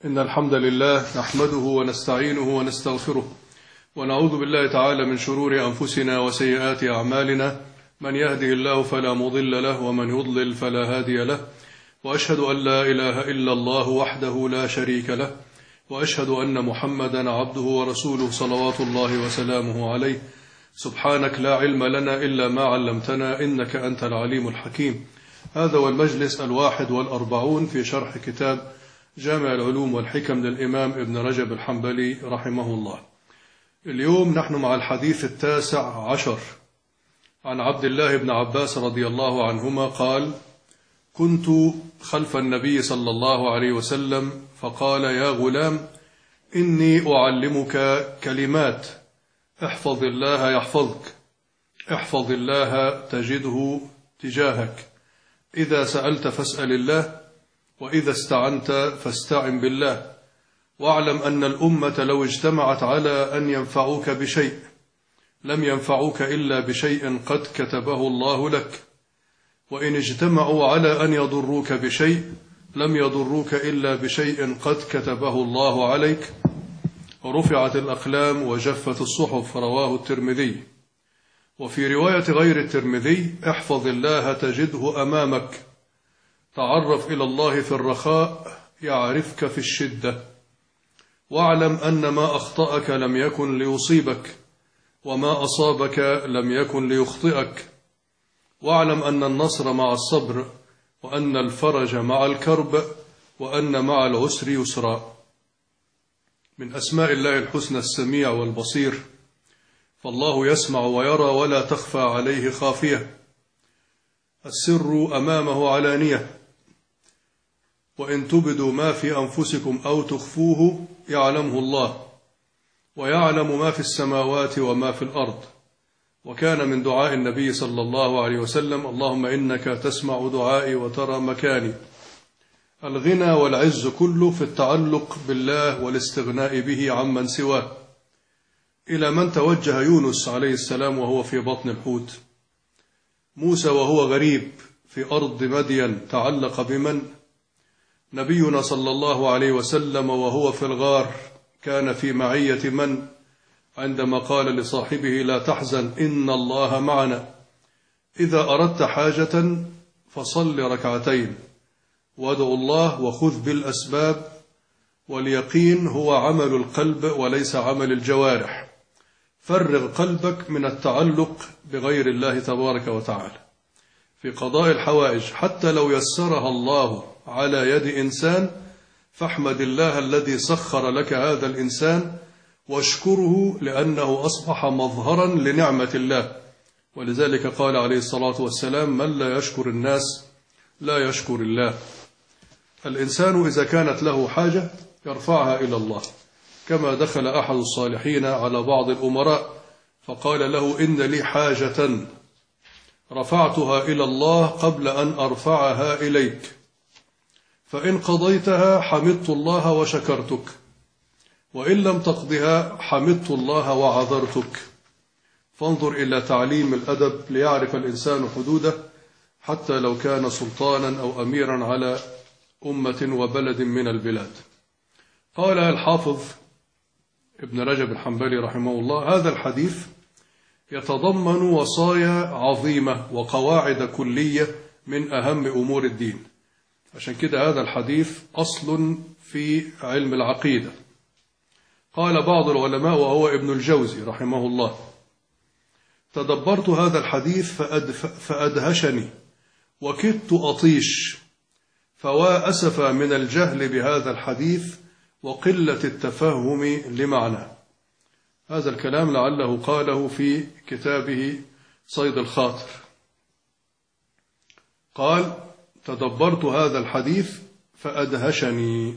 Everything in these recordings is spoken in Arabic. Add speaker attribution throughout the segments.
Speaker 1: إن الحمد لله نحمده ونستعينه ونستغفره ونعوذ بالله تعالى من شرور أنفسنا وسيئات أعمالنا، من يهده الله فلا مضل له ومن يضلل فلا هادي له، وأشهد أن لا إله إلا الله وحده لا شريك له، وأشهد أن محمدا عبده ورسوله صلوات الله وسلامه عليه. سبحانك لا علم لنا إلا ما علمتنا إنك أنت العليم الحكيم. هذا هو المجلس 41 في شرح كتاب جامع العلوم والحكم للإمام ابن رجب الحنبلي رحمه الله. اليوم نحن مع الحديث 19 عن عبد الله بن عباس رضي الله عنهما قال: كنت خلف النبي صلى الله عليه وسلم فقال: يا غلام إني أعلمك كلمات، احفظ الله يحفظك، احفظ الله تجده تجاهك، إذا سألت فاسأل الله، وإذا استعنت فاستعن بالله، واعلم أن الأمة لو اجتمعت على أن ينفعوك بشيء لم ينفعوك إلا بشيء قد كتبه الله لك، وإن اجتمعوا على أن يضروك بشيء لم يضروك إلا بشيء قد كتبه الله عليك، ورفعت الأقلام وجفت الصحف. رواه الترمذي. وفي رواية غير الترمذي: احفظ الله تجده أمامك، تعرف إلى الله في الرخاء يعرفك في الشدة، واعلم أن ما أخطأك لم يكن ليصيبك، وما أصابك لم يكن ليخطئك، واعلم أن النصر مع الصبر، وأن الفرج مع الكرب، وأن مع العسر يسرا. من أسماء الله الحسنى السميع والبصير، فالله يسمع ويرى ولا تخفى عليه خافية، السر أمامه علانية، وإن تبدوا ما في أنفسكم أو تخفوه يعلمه الله، ويعلم ما في السماوات وما في الأرض. وكان من دعاء النبي صلى الله عليه وسلم: اللهم إنك تسمع دعائي وترى مكاني. الغنى والعز كله في التعلق بالله والاستغناء به عمن سواه. إلى من توجه يونس عليه السلام وهو في بطن الحوت؟ موسى وهو غريب في أرض مدين تعلق بمن؟ نبينا صلى الله عليه وسلم وهو في الغار كان في معية من؟ عندما قال لصاحبه: لا تحزن إن الله معنا. إذا أردت حاجة فصل ركعتين، وادعوا الله وخذ بالأسباب، واليقين هو عمل القلب وليس عمل الجوارح. فرغ قلبك من التعلق بغير الله تبارك وتعالى في قضاء الحوائج، حتى لو يسرها الله على يد إنسان، فاحمد الله الذي سخر لك هذا الإنسان، واشكره لأنه أصبح مظهرا لنعمة الله. ولذلك قال عليه الصلاة والسلام: من لا يشكر الناس لا يشكر الله. الإنسان إذا كانت له حاجة يرفعها إلى الله، كما دخل أحد الصالحين على بعض الأمراء فقال له: إن لي حاجة رفعتها إلى الله قبل أن أرفعها إليك، فإن قضيتها حمدت الله وشكرتك، وإن لم تقضها حمدت الله وعذرتك. فانظر إلى تعليم الأدب ليعرف الإنسان حدوده، حتى لو كان سلطانا أو أميرا على أمة وبلد من البلاد. قال الحافظ ابن رجب الحنبلي رحمه الله: هذا الحديث يتضمن وصايا عظيمة وقواعد كلية من أهم أمور الدين. عشان كده هذا الحديث أصل في علم العقيدة. قال بعض العلماء وهو ابن الجوزي رحمه الله: تدبرت هذا الحديث فأدهشني وكدت أطيش، فوا أسف من الجهل بهذا الحديث وقلة التفهم لمعنى. هذا الكلام لعله قاله في كتابه صيد الخاطر. قال: تدبرت هذا الحديث فأدهشني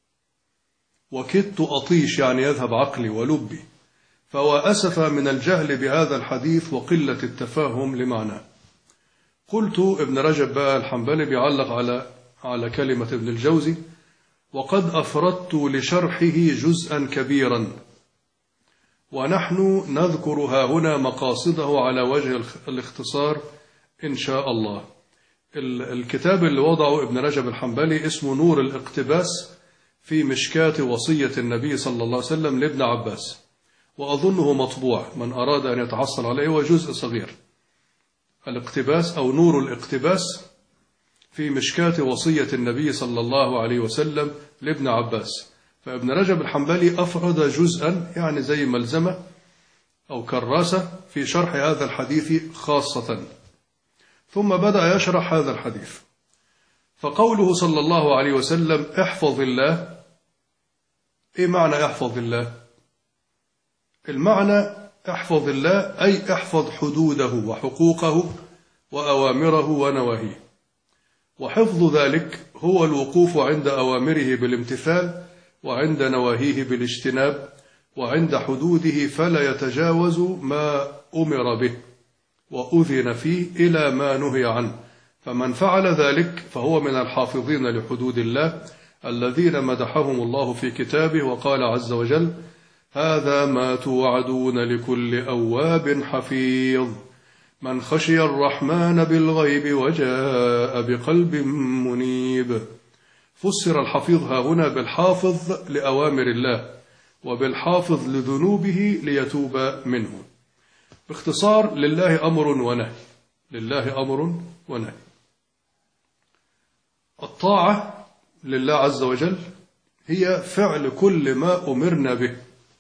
Speaker 1: وكدت أطيش، يعني يذهب عقلي ولبي، فوا أسف من الجهل بهذا الحديث وقلة التفهم لمعنى. قلت ابن رجب بقى الحنبلي بيعلق على كلمة ابن الجوزي: وقد أفردت لشرحه جزءا كبيرا، ونحن نذكرها هنا مقاصده على وجه الاختصار إن شاء الله. الكتاب اللي وضعه ابن رجب الحنبلي اسمه نور الاقتباس في مشكاة وصية النبي صلى الله عليه وسلم لابن عباس، وأظنه مطبوع، من أراد أن يتحصل عليه، هو جزء صغير، الاقتباس أو نور الاقتباس في مشكاة وصية النبي صلى الله عليه وسلم لابن عباس. فابن رجب الحنبلي أفرد جزءا يعني زي ملزمة أو كراسة في شرح هذا الحديث خاصة، ثم بدأ يشرح هذا الحديث. فقوله صلى الله عليه وسلم احفظ الله، إيه معنى احفظ الله؟ المعنى احفظ الله أي احفظ حدوده وحقوقه وأوامره ونواهيه، وحفظ ذلك هو الوقوف عند أوامره بالامتثال، وعند نواهيه بالاجتناب، وعند حدوده فلا يتجاوز ما أمر به وأذن فيه إلى ما نهي عنه. فمن فعل ذلك فهو من الحافظين لحدود الله الذين مدحهم الله في كتابه، وقال عز وجل هذا ما توعدون لكل أواب حفيظ من خشي الرحمن بالغيب وجاء بقلب منيب. فسر الحفيظ ها هنا بالحافظ لأوامر الله، وبالحافظ لذنوبه ليتوب منه. باختصار لله أمر ونهي، لله أمر ونهي. الطاعة لله عز وجل هي فعل كل ما أمرنا به،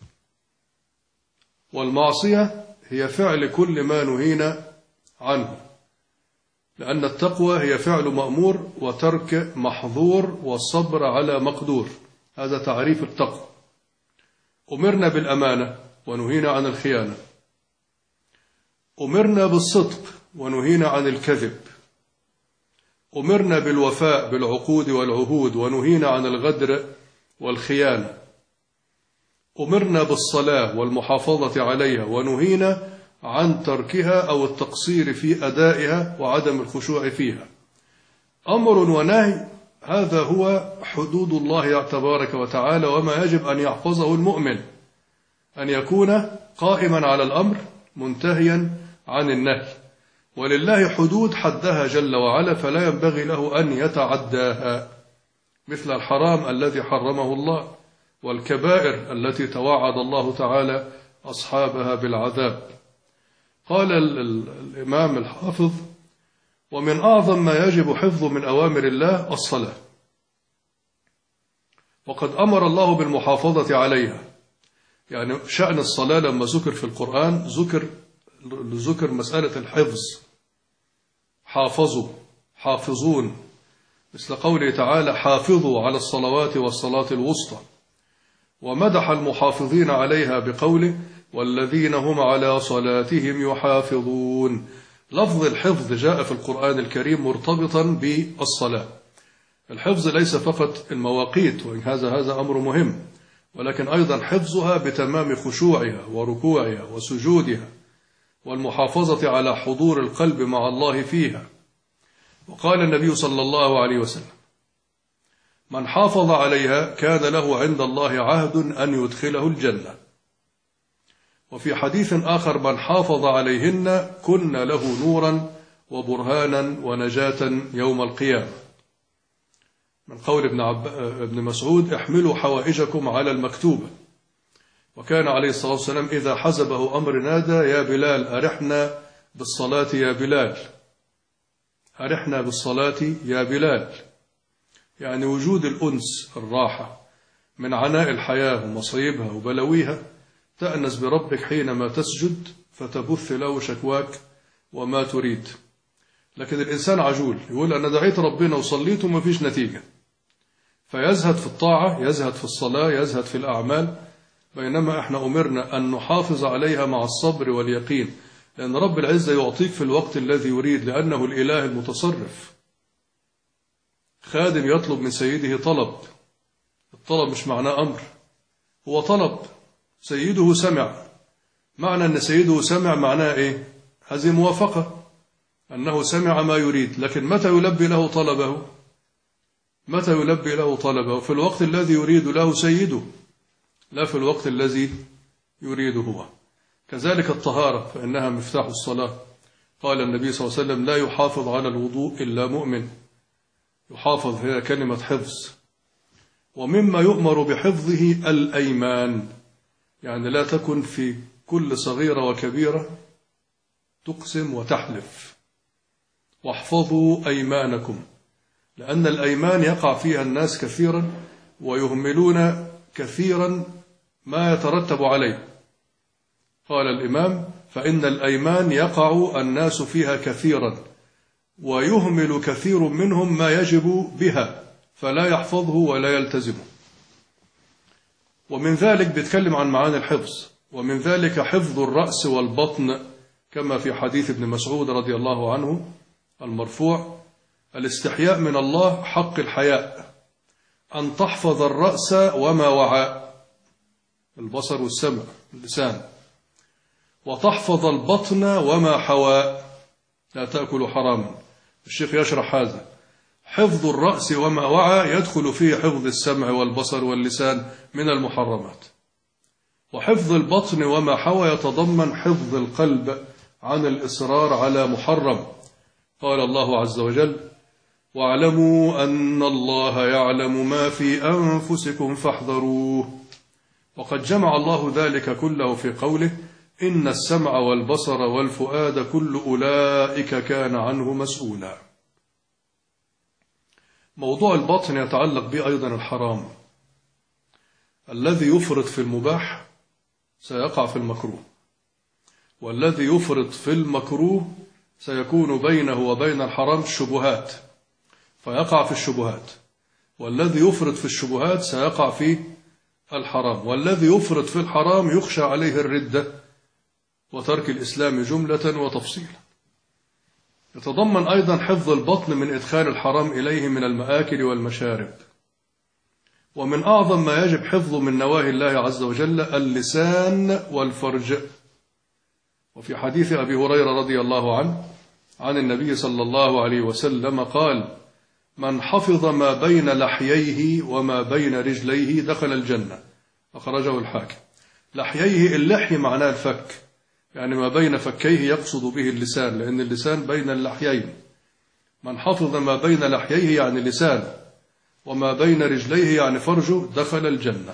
Speaker 1: والمعصية هي فعل كل ما نهينا عنه، لأن التقوى هي فعل مأمور وترك محظور والصبر على مقدور. هذا تعريف التقوى. أمرنا بالأمانة ونهينا عن الخيانة، أمرنا بالصدق ونهينا عن الكذب، أمرنا بالوفاء بالعقود والعهود ونهينا عن الغدر والخيانة، أمرنا بالصلاة والمحافظة عليها ونهينا عن تركها أو التقصير في أدائها وعدم الخشوع فيها. أمر ونهي هذا هو حدود الله تبارك وتعالى، وما يجب أن يحفظه المؤمن، أن يكون قائما على الأمر منتهيا عن النهي. ولله حدود حدها جل وعلا، فلا ينبغي له أن يتعداها، مثل الحرام الذي حرمه الله، والكبائر التي توعد الله تعالى أصحابها بالعذاب. قال الإمام الحافظ ومن أعظم ما يجب حفظه من أوامر الله الصلاة، وقد أمر الله بالمحافظة عليها. يعني شأن الصلاة لما ذكر في القرآن ذكر مسألة الحفظ، حافظوا حافظون، مثل قوله تعالى حافظوا على الصلوات والصلاة الوسطى، ومدح المحافظين عليها بقوله والذين هم على صلاتهم يحافظون. لفظ الحفظ جاء في القرآن الكريم مرتبطا بالصلاة. الحفظ ليس فقط المواقيت، وإن هذا أمر مهم، ولكن أيضا حفظها بتمام خشوعها وركوعها وسجودها، والمحافظة على حضور القلب مع الله فيها. وقال النبي صلى الله عليه وسلم من حافظ عليها كان له عند الله عهد أن يدخله الجنة. وفي حديث آخر من حافظ عليهن كن له نورا وبرهانا ونجاة يوم القيامة، من قول ابن مسعود احملوا حوائجكم على المكتوبة. وكان عليه الصلاة والسلام إذا حزبه أمر نادى يا بلال أرحنا بالصلاة يا بلال، أرحنا بالصلاة يا بلال، يعني وجود الأنس الراحة من عناء الحياة ومصيبها وبلويها، تأنس بربك حينما تسجد فتبث له شكواك وما تريد. لكن الإنسان عجول يقول أنا دعيت ربنا وصليت وما فيش نتيجة، فيزهد في الطاعة، يزهد في الصلاة، يزهد في الأعمال، بينما احنا أمرنا أن نحافظ عليها مع الصبر واليقين، لأن رب العزة يعطيك في الوقت الذي يريد، لأنه الإله المتصرف. خادم يطلب من سيده طلب، الطلب مش معناه أمر، هو طلب، سيده سمع. معنى أن سيده سمع معناه إيه؟ هذه موافقة، أنه سمع ما يريد. لكن متى يلبي له طلبه؟ متى يلبي له طلبه؟ في الوقت الذي يريد له سيده، لا في الوقت الذي يريده هو. كذلك الطهارة فإنها مفتاح الصلاة. قال النبي صلى الله عليه وسلم لا يحافظ على الوضوء إلا مؤمن. يحافظ هي كلمة حفظ. ومما يؤمر بحفظه الأيمان، يعني لا تكن في كل صغيرة وكبيرة تقسم وتحلف. واحفظوا أيمانكم، لأن الأيمان يقع فيها الناس كثيرا ويهملون كثيرا ما يترتب عليه. قال الإمام: فإن الأيمان يقع الناس فيها كثيرا ويهمل كثير منهم ما يجب بها فلا يحفظه ولا يلتزمه. ومن ذلك بيتكلم عن معاني الحفظ، ومن ذلك حفظ الرأس والبطن، كما في حديث ابن مسعود رضي الله عنه المرفوع: الاستحياء من الله حق الحياء أن تحفظ الرأس وما وعى، البصر والسمع اللسان، وتحفظ البطن وما حوى، لا تأكل حراما. الشيخ يشرح هذا: حفظ الرأس وما وعى يدخل فيه حفظ السمع والبصر واللسان من المحرمات، وحفظ البطن وما حوى يتضمن حفظ القلب عن الإصرار على محرم. قال الله عز وجل: واعلموا أن الله يعلم ما في أنفسكم فاحذروه. وقد جمع الله ذلك كله في قوله: إن السمع والبصر والفؤاد كل أولئك كان عنه مسؤولا. موضوع البطن يتعلق به أيضا الحرام. الذي يفرط في المباح سيقع في المكروه، والذي يفرط في المكروه سيكون بينه وبين الحرام شبهات فيقع في الشبهات، والذي يفرط في الشبهات سيقع في الحرام، والذي يفرط في الحرام يخشى عليه الردة وترك الإسلام جملة وتفصيلا. يتضمن أيضا حفظ البطن من إدخال الحرام إليه من المآكل والمشارب. ومن أعظم ما يجب حفظه من نواهي الله عز وجل اللسان والفرج. وفي حديث أبي هريرة رضي الله عنه عن النبي صلى الله عليه وسلم قال: من حفظ ما بين لحييه وما بين رجليه دخل الجنة. أخرجه الحاكم. لحييه اللحي معناه الفك، يعني ما بين فكيه يقصد به اللسان، لأن اللسان بين اللحيين. من حفظ ما بين لحييه يعني لسان، وما بين رجليه يعني فرجه دخل الجنة.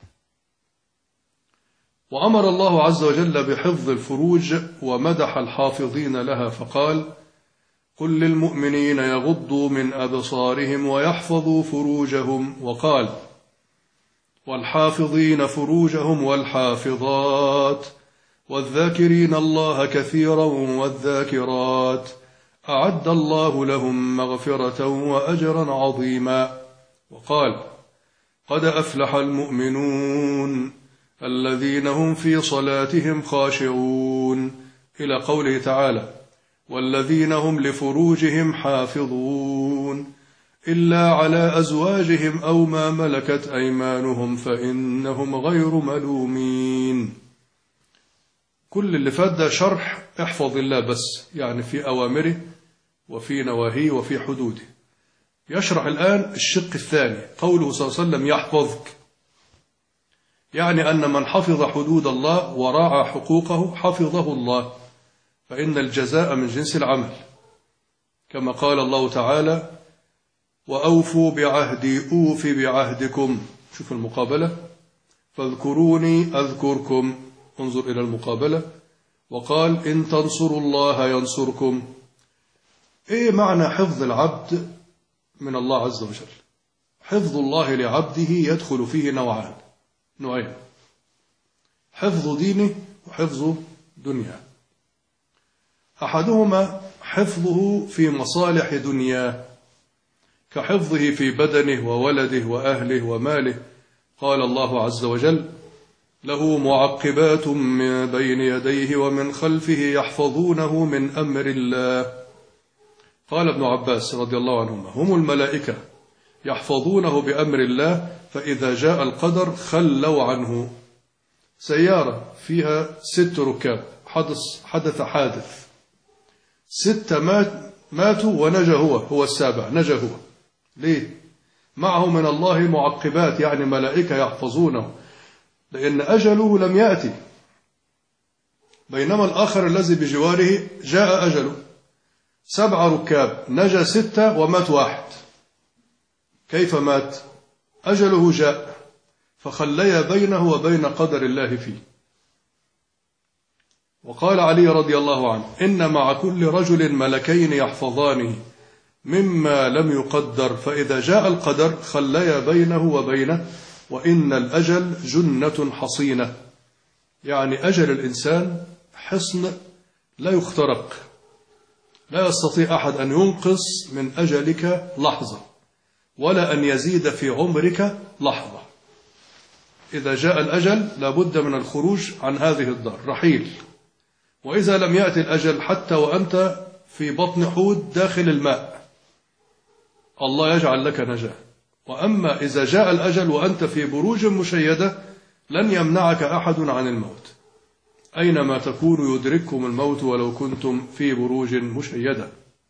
Speaker 1: وأمر الله عز وجل بحفظ الفروج ومدح الحافظين لها فقال: قل للمؤمنين يغضوا من أبصارهم ويحفظوا فروجهم، وقال: والحافظين فروجهم والحافظات والذاكرين الله كثيرا والذاكرات أعد الله لهم مغفرة وأجرا عظيما. وقال: قد أفلح المؤمنون الذين هم في صلاتهم خاشعون، إلى قوله تعالى: والذين هم لفروجهم حافظون إلا على أزواجهم أو ما ملكت أيمانهم فإنهم غير ملومين. كل اللي فات ده شرح احفظ الله بس، يعني في أوامره وفي نواهيه وفي حدوده. يشرح الآن الشق الثاني، قوله صلى الله عليه وسلم: يحفظك، يعني أن من حفظ حدود الله وراعى حقوقه حفظه الله، فإن الجزاء من جنس العمل، كما قال الله تعالى: وأوفوا بعهدي أوف بعهدكم. شوف المقابلة: فاذكروني أذكركم، انظر إلى المقابلة. وقال: إن تنصروا الله ينصركم. إيه معنى حفظ العبد من الله عز وجل؟ حفظ الله لعبده يدخل فيه نوعين: حفظ دينه وحفظ دنياه. أحدهما حفظه في مصالح دنياه، كحفظه في بدنه وولده وأهله وماله. قال الله عز وجل: له معقبات من بين يديه ومن خلفه يحفظونه من أمر الله. قال ابن عباس رضي الله عنهما: هم الملائكة يحفظونه بأمر الله، فإذا جاء القدر خلوا عنه. سيارة فيها 6 ركاب، حدث حادث، 6 ماتوا ونجا هو السابع، نجا هو. ليه؟ معه من الله معقبات، يعني ملائكة يحفظونه، لأن أجله لم يأتي، بينما الآخر الذي بجواره جاء أجله. 7 ركاب، نجا 6 ومات 1. كيف مات؟ أجله جاء فخلي بينه وبين قدر الله فيه. وقال علي رضي الله عنه: إن مع كل رجل ملكين يحفظانه مما لم يقدر، فإذا جاء القدر خلي بينه وبينه، وإن الأجل جنة حصينة. يعني أجل الإنسان حصن لا يخترق، لا يستطيع أحد أن ينقص من أجلك لحظة ولا أن يزيد في عمرك لحظة. إذا جاء الأجل لابد من الخروج عن هذه الدار، رحيل. وإذا لم يأتي الأجل حتى وأنت في بطن حوت داخل الماء الله يجعل لك نجاة. وأما إذا جاء الأجل وأنت في بروج مشيدة لن يمنعك أحد عن الموت، أينما تكونوا يدرككم الموت ولو كنتم في بروج مشيدة.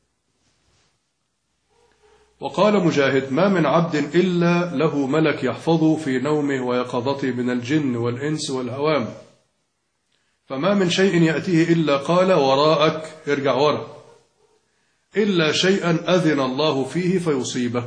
Speaker 1: وقال مجاهد: ما من عبد إلا له ملك يحفظه في نومه ويقظته من الجن والإنس والهوام، فما من شيء يأتيه إلا قال وراءك، ارجع وراء، إلا شيئا أذن الله فيه فيصيبه.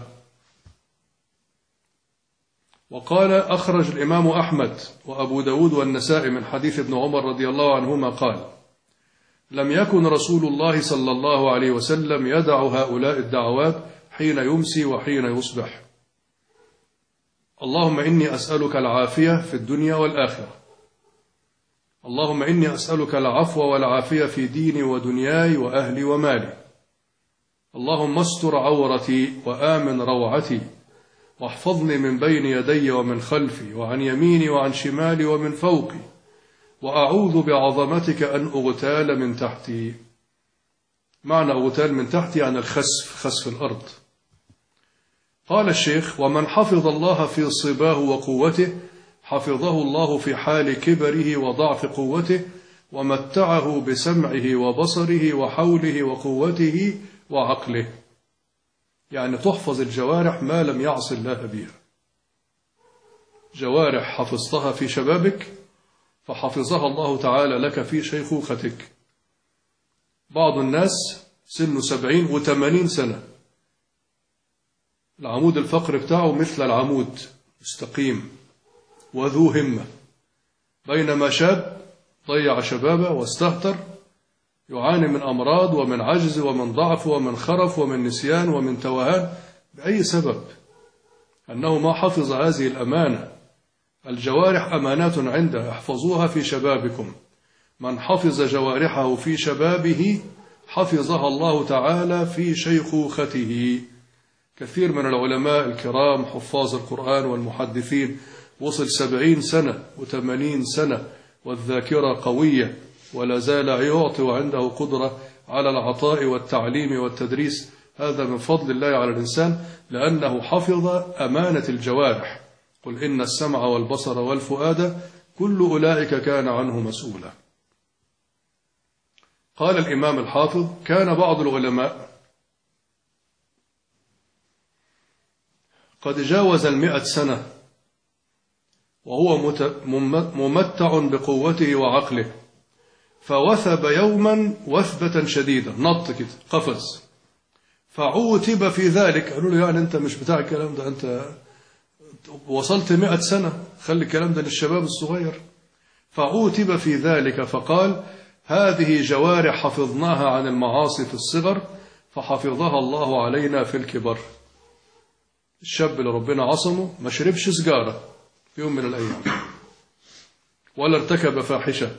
Speaker 1: وقال أخرج الإمام أحمد وأبو داود والنسائي من حديث ابن عمر رضي الله عنهما قال: لم يكن رسول الله صلى الله عليه وسلم يدع هؤلاء الدعوات حين يمسي وحين يصبح: اللهم إني أسألك العافية في الدنيا والآخرة، اللهم إني أسألك العفو والعافية في ديني ودنياي وأهلي ومالي، اللهم استر عورتي وآمن روعتي، واحفظني من بين يدي ومن خلفي وعن يميني وعن شمالي ومن فوقي، وأعوذ بعظمتك أن أغتال من تحتي. معنى أغتال من تحتي يعني الخسف، خسف الأرض. قال الشيخ: ومن حفظ الله في صباه وقوته حفظه الله في حال كبره وضعف قوته، ومتعه بسمعه وبصره وحوله وقوته وعقله. يعني تحفظ الجوارح ما لم يعص الله بها. جوارح حفظتها في شبابك فحفظها الله تعالى لك في شيخوختك. بعض الناس سنه 70 و80 سنة العمود الفقري بتاعه مثل العمود مستقيم وذو همة، بينما شاب ضيع شبابه واستهتر يعاني من أمراض ومن عجز ومن ضعف ومن خرف ومن نسيان ومن توهان. بأي سبب؟ أنه ما حفظ هذه الأمانة. الجوارح أمانات عنده، احفظوها في شبابكم. من حفظ جوارحه في شبابه حفظها الله تعالى في شيخوخته. كثير من العلماء الكرام حفاظ القرآن والمحدثين وصل 70 سنة و80 سنة والذاكرة قوية ولا زال يعطي وعنده قدرة على العطاء والتعليم والتدريس. هذا من فضل الله على الإنسان لأنه حفظ أمانة الجوارح. قل إن السمع والبصر والفؤاد كل أولئك كان عنه مسؤولا. قال الإمام الحافظ: كان بعض العلماء قد جاوز 100 سنة وهو ممتع بقوته وعقله، فوثب يوما وثبة شديدة، نط كده قفز، فعوتب في ذلك. قالوا له: يعني أنت مش بتاع الكلام ده، أنت وصلت 100 سنة، خلي الكلام ده للشباب الصغير. فعوتب في ذلك فقال: هذه جوارح حفظناها عن المعاصي في الصغر فحفظها الله علينا في الكبر. الشاب اللي ربنا عصمه ما شربش سجارة في يوم من الأيام ولا ارتكب فاحشة،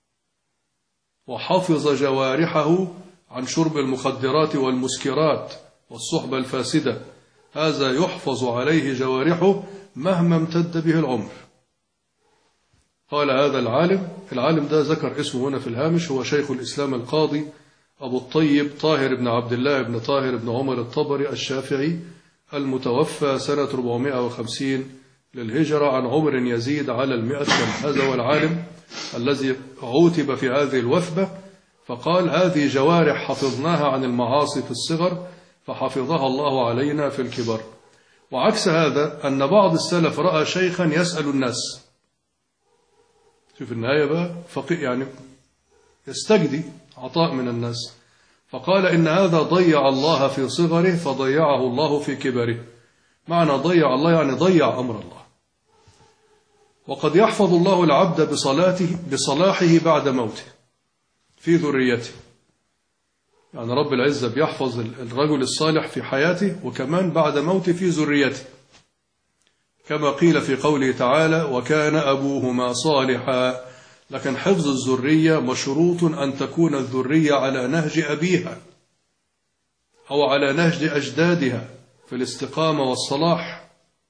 Speaker 1: وحفظ جوارحه عن شرب المخدرات والمسكرات والصحبة الفاسدة، هذا يحفظ عليه جوارحه مهما امتد به العمر. قال هذا العالم ده ذكر اسمه هنا في الهامش، هو شيخ الإسلام القاضي أبو الطيب طاهر بن عبد الله بن طاهر بن عمر الطبري الشافعي، المتوفى سنة 450 للهجرة، عن عمر يزيد على 100 سنة. هذا هو العالم الذي عوتب في هذه الوثبة، فقال: هذه جوارح حفظناها عن المعاصي في الصغر فحفظها الله علينا في الكبر. وعكس هذا أن بعض السلف رأى شيخا يسأل الناس، شوف النهاية بقى، فقيه يعني يستجدي عطاء من الناس، فقال: إن هذا ضيع الله في صغره فضيعه الله في كبره. معنى ضيع الله يعني ضيع أمر الله. وقد يحفظ الله العبد بصلاحه بعد موته في ذريته، يعني رب العزة بيحفظ الرجل الصالح في حياته وكمان بعد موته في ذريته، كما قيل في قوله تعالى وكان أبوهما صالحا. لكن حفظ الذرية مشروط أن تكون الذرية على نهج أبيها أو على نهج أجدادها في الاستقامة والصلاح.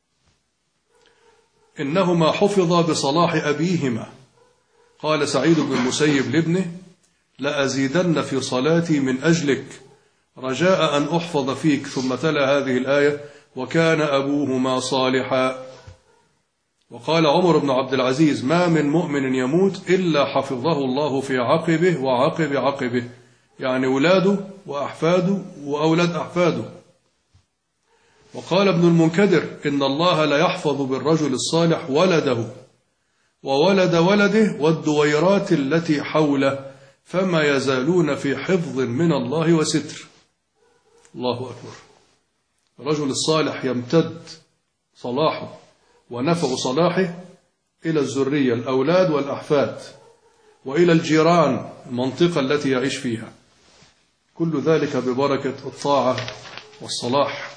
Speaker 1: إنهما حفظا بصلاح أبيهما. قال سعيد بن المسيب لابنه لأزيدن في صلاتي من أجلك رجاء أن أحفظ فيك، ثم تلا هذه الآية وكان أبوهما صالحا. وقال عمر بن عبد العزيز ما من مؤمن يموت إلا حفظه الله في عقبه وعقب عقبه، يعني أولاده وأحفاده وأولاد أحفاده. وقال ابن المنكدر إن الله لا يحفظ بالرجل الصالح ولده وولد ولده والدويرات التي حوله، فما يزالون في حفظ من الله وستر. الله أكبر. الرجل الصالح يمتد صلاحه ونفع صلاحه إلى الذرية الأولاد والأحفاد وإلى الجيران المنطقة التي يعيش فيها، كل ذلك ببركة الطاعة والصلاح.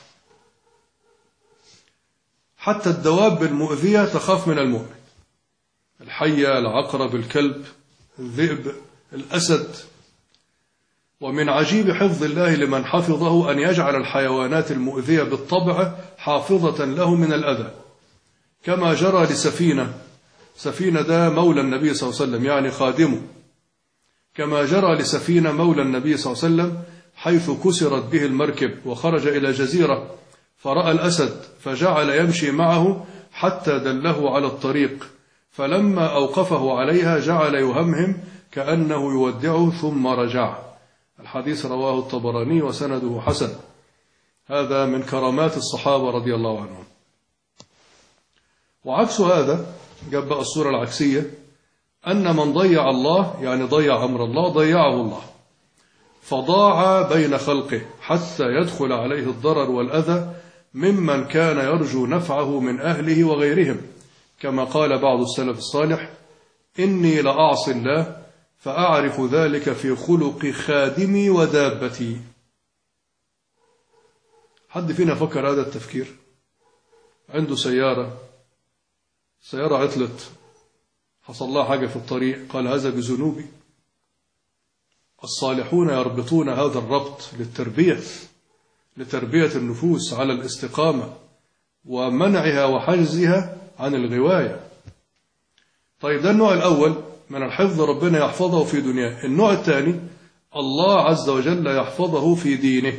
Speaker 1: حتى الدواب المؤذية تخاف من المؤمن، الحية، العقرب، الكلب، الذئب، الأسد. ومن عجيب حفظ الله لمن حفظه أن يجعل الحيوانات المؤذية بالطبع حافظة له من الأذى، كما جرى لسفينة. سفينة ده مولى النبي صلى الله عليه وسلم يعني خادمه، كما جرى لسفينة مولى النبي صلى الله عليه وسلم حيث كسرت به المركب وخرج إلى جزيرة فرأى الأسد فجعل يمشي معه حتى دله على الطريق، فلما أوقفه عليها جعل يهمهم كأنه يودعه ثم رجع. الحديث رواه الطبراني وسنده حسن. هذا من كرامات الصحابة رضي الله عنهم. وعكس هذا جاب بقى الصورة العكسية، أن من ضيع الله يعني ضيع أمر الله ضيعه الله، فضاع بين خلقه حتى يدخل عليه الضرر والأذى ممن كان يرجو نفعه من أهله وغيرهم، كما قال بعض السلف الصالح إني لأعصي الله فأعرف ذلك في خلق خادمي ودابتي. حد فينا فكر هذا التفكير؟ عنده سيارة عطلت، حصل لها حاجة في الطريق، قال هذا بذنوبي. الصالحون يربطون هذا الربط لتربية النفوس على الاستقامة ومنعها وحجزها عن الغواية. طيب ده النوع الأول من الحفظ، ربنا يحفظه في دنياه. النوع الثاني الله عز وجل يحفظه في دينه،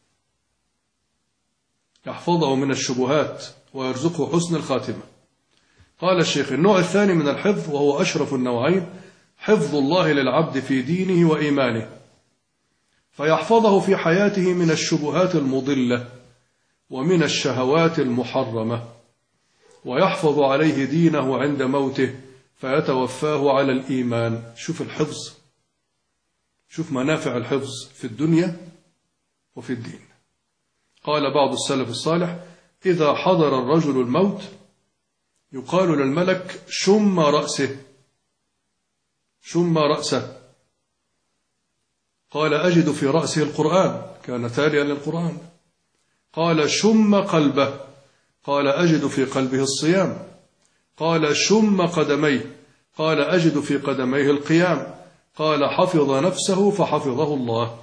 Speaker 1: يحفظه من الشبهات ويرزقه حسن الخاتمة. قال الشيخ النوع الثاني من الحفظ وهو أشرف النوعين حفظ الله للعبد في دينه وإيمانه، فيحفظه في حياته من الشبهات المضلة ومن الشهوات المحرمة، ويحفظ عليه دينه عند موته فيتوفاه على الإيمان. شوف الحفظ، شوف منافع الحفظ في الدنيا وفي الدين. قال بعض السلف الصالح إذا حضر الرجل الموت يقال للملك شم رأسه، شم رأسه. قال أجد في رأسه القرآن، كان تاليا للقرآن. قال شم قلبه، قال أجد في قلبه الصيام. قال شم قدميه، قال أجد في قدميه القيام. قال حفظ نفسه فحفظه الله.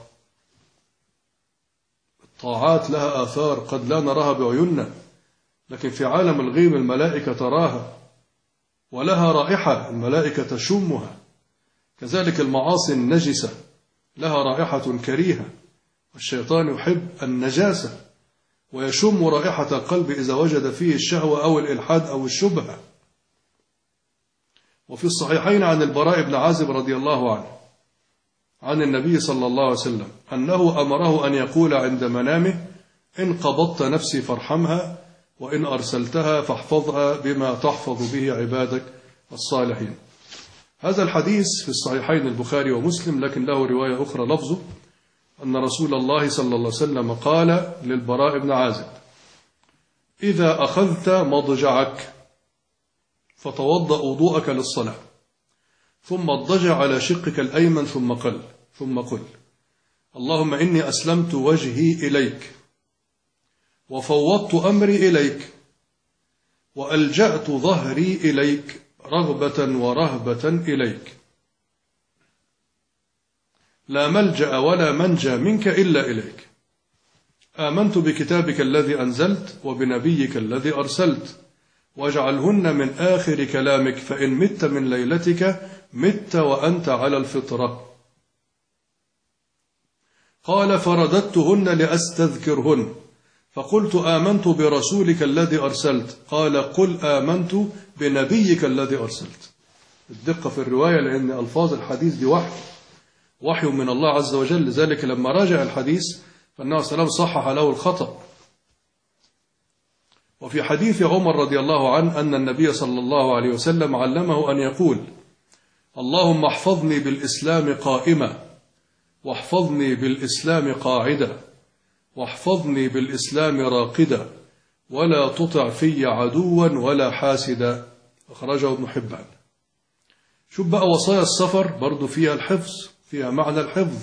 Speaker 1: الطاعات لها آثار قد لا نراها بعيوننا، لكن في عالم الغيب الملائكة تراها ولها رائحة، الملائكة تشمها. كذلك المعاصي النجسة لها رائحة كريهة، والشيطان يحب النجاسة ويشم رائحة القلب إذا وجد فيه الشهوة أو الإلحاد أو الشبهة. وفي الصحيحين عن البراء بن عازب رضي الله عنه عن النبي صلى الله عليه وسلم أنه أمره أن يقول عند منامه إن قبضت نفسي فارحمها وإن أرسلتها فاحفظها بما تحفظ به عبادك الصالحين. هذا الحديث في الصحيحين البخاري ومسلم، لكن له رواية أخرى لفظه أن رسول الله صلى الله عليه وسلم قال للبراء بن عازب إذا أخذت مضجعك فتوضأ وضوءك للصلاة، ثم اضطجع على شقك الأيمن ثم قل اللهم إني أسلمت وجهي إليك وفوضت أمري إليك وألجأت ظهري إليك رغبة ورهبة إليك، لا ملجأ ولا منجى منك إلا إليك، آمنت بكتابك الذي أنزلت وبنبيك الذي أرسلت، واجعلهن من آخر كلامك، فإن مت من ليلتك مت وأنت على الفطرة. قال فرددتهن لأستذكرهن، فقلت آمنت برسولك الذي أرسلت، قال قل آمنت بنبيك الذي أرسلت. الدقة في الرواية، لأن ألفاظ الحديث دي وحي من الله عز وجل، لذلك لما راجع الحديث فالنبي صلى الله عليه وسلم صحح له الخطأ. وفي حديث عمر رضي الله عنه أن النبي صلى الله عليه وسلم علمه أن يقول اللهم احفظني بالإسلام قائمة، واحفظني بالإسلام قاعدة، واحفظني بالإسلام راقدة، ولا تطع في عدوا ولا حاسدا. أخرجه ابن حبان. شوف بقى وصايا السفر برضو فيها الحفظ، فيها معنى الحفظ.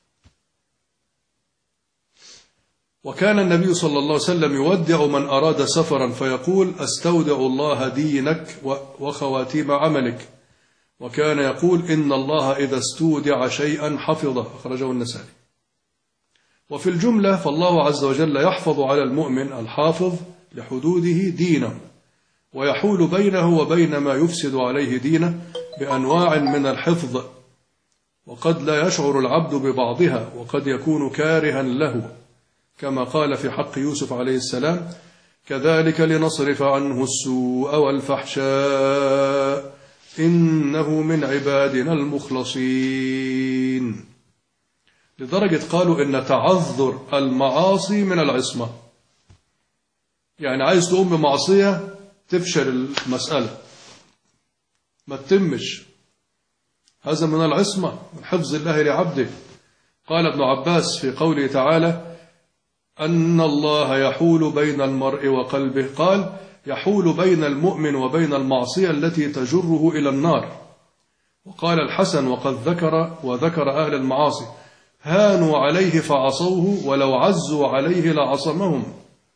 Speaker 1: وكان النبي صلى الله عليه وسلم يودع من أراد سفرا فيقول أستودع الله دينك وخواتيم عملك، وكان يقول إن الله إذا استودع شيئا حفظه. أخرجه النسائي. وفي الجملة فالله عز وجل يحفظ على المؤمن الحافظ لحدوده دينه، ويحول بينه وبين ما يفسد عليه دينه بأنواع من الحفظ، وقد لا يشعر العبد ببعضها، وقد يكون كارها له، كما قال في حق يوسف عليه السلام كذلك لنصرف عنه السوء والفحشاء إنه من عبادنا المخلصين. لدرجة قالوا إن تعذر المعاصي من العصمة، يعني عايز تقوم بمعصية تفشل المسألة ما تتمش، هذا من العصمة، من حفظ الله لعبده. قال ابن عباس في قوله تعالى أن الله يحول بين المرء وقلبه، قال يحول بين المؤمن وبين المعصية التي تجره إلى النار. وقال الحسن وذكر أهل المعاصي هانوا عليه فعصوه ولو عزوا عليه لعصمهم.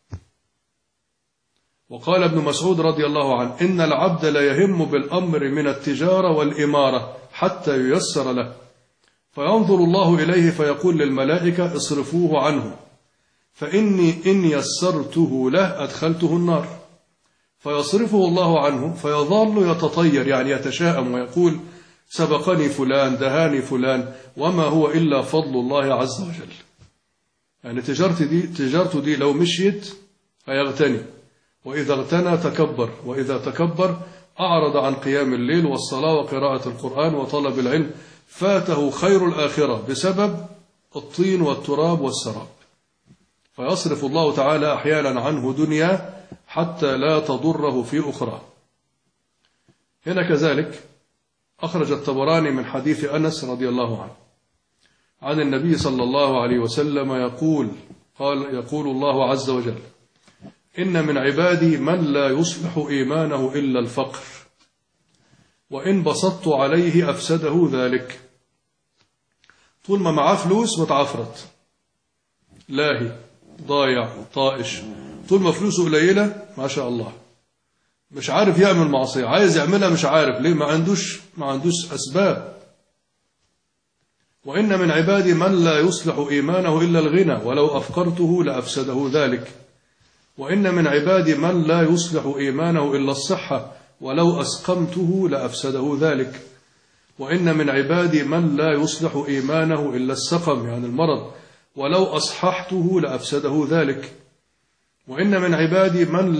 Speaker 1: وقال ابن مسعود رضي الله عنه إن العبد لا يهم بالأمر من التجارة والإمارة حتى ييسر له، فينظر الله إليه فيقول للملائكة اصرفوه عنه، فإني إن يسرته له أدخلته النار، فيصرفه الله عنه فيظل يتطير، يعني يتشاءم ويقول سبقني فلان دهاني فلان، وما هو إلا فضل الله عز وجل. يعني تجارته دي لو مشيت هيغتني، وإذا اغتنى تكبر، وإذا تكبر أعرض عن قيام الليل والصلاة وقراءة القرآن وطلب العلم، فاته خير الآخرة بسبب الطين والتراب والسراب. فيصرف الله تعالى أحيانا عنه دنيا حتى لا تضره في أخرى. هنا كذلك أخرج الطبراني من حديث أنس رضي الله عنه عن النبي صلى الله عليه وسلم يقول الله عز وجل إن من عبادي من لا يصلح إيمانه إلا الفقر، وإن بسطت عليه أفسده ذلك. طول ما معاه فلوس متعفرت، لاهي ضايع طائش، طول ما فلوسه قليلة ما شاء الله مش عارف يعمل معصية، عايز يعملها مش عارف ليه، ما عندوش أسباب. وإن من عبادي من لا يصلح إيمانه إلا الغنى، ولو أفقرته لأفسده ذلك. وإن من عبادي من لا يصلح إيمانه إلا الصحة، ولو أسقمته لأفسده ذلك. وإن من عبادي من لا يصلح إيمانه إلا السقم، يعني المرض، ولو أصححته لأفسده ذلك. وإن من عبادي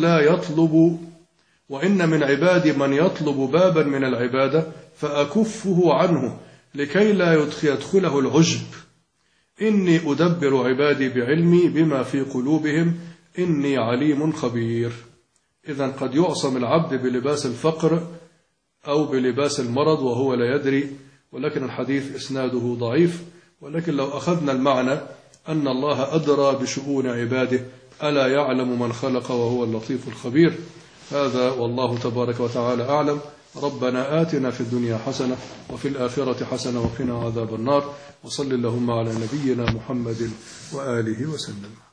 Speaker 1: من يطلب بابا من العبادة فأكفه عنه لكي لا يدخله العجب، إني أدبر عبادي بعلمي بما في قلوبهم إني عليم خبير. إذن قد يعصم العبد بلباس الفقر أو بلباس المرض وهو لا يدري، ولكن الحديث إسناده ضعيف. ولكن لو أخذنا المعنى أن الله أدرى بشؤون عباده ألا يعلم من خلق وهو اللطيف الخبير. هذا والله تبارك وتعالى أعلم. ربنا آتنا في الدنيا حسنة وفي الآخرة حسنة وقنا عذاب النار. وصل اللهم على نبينا محمد وآله وسلم.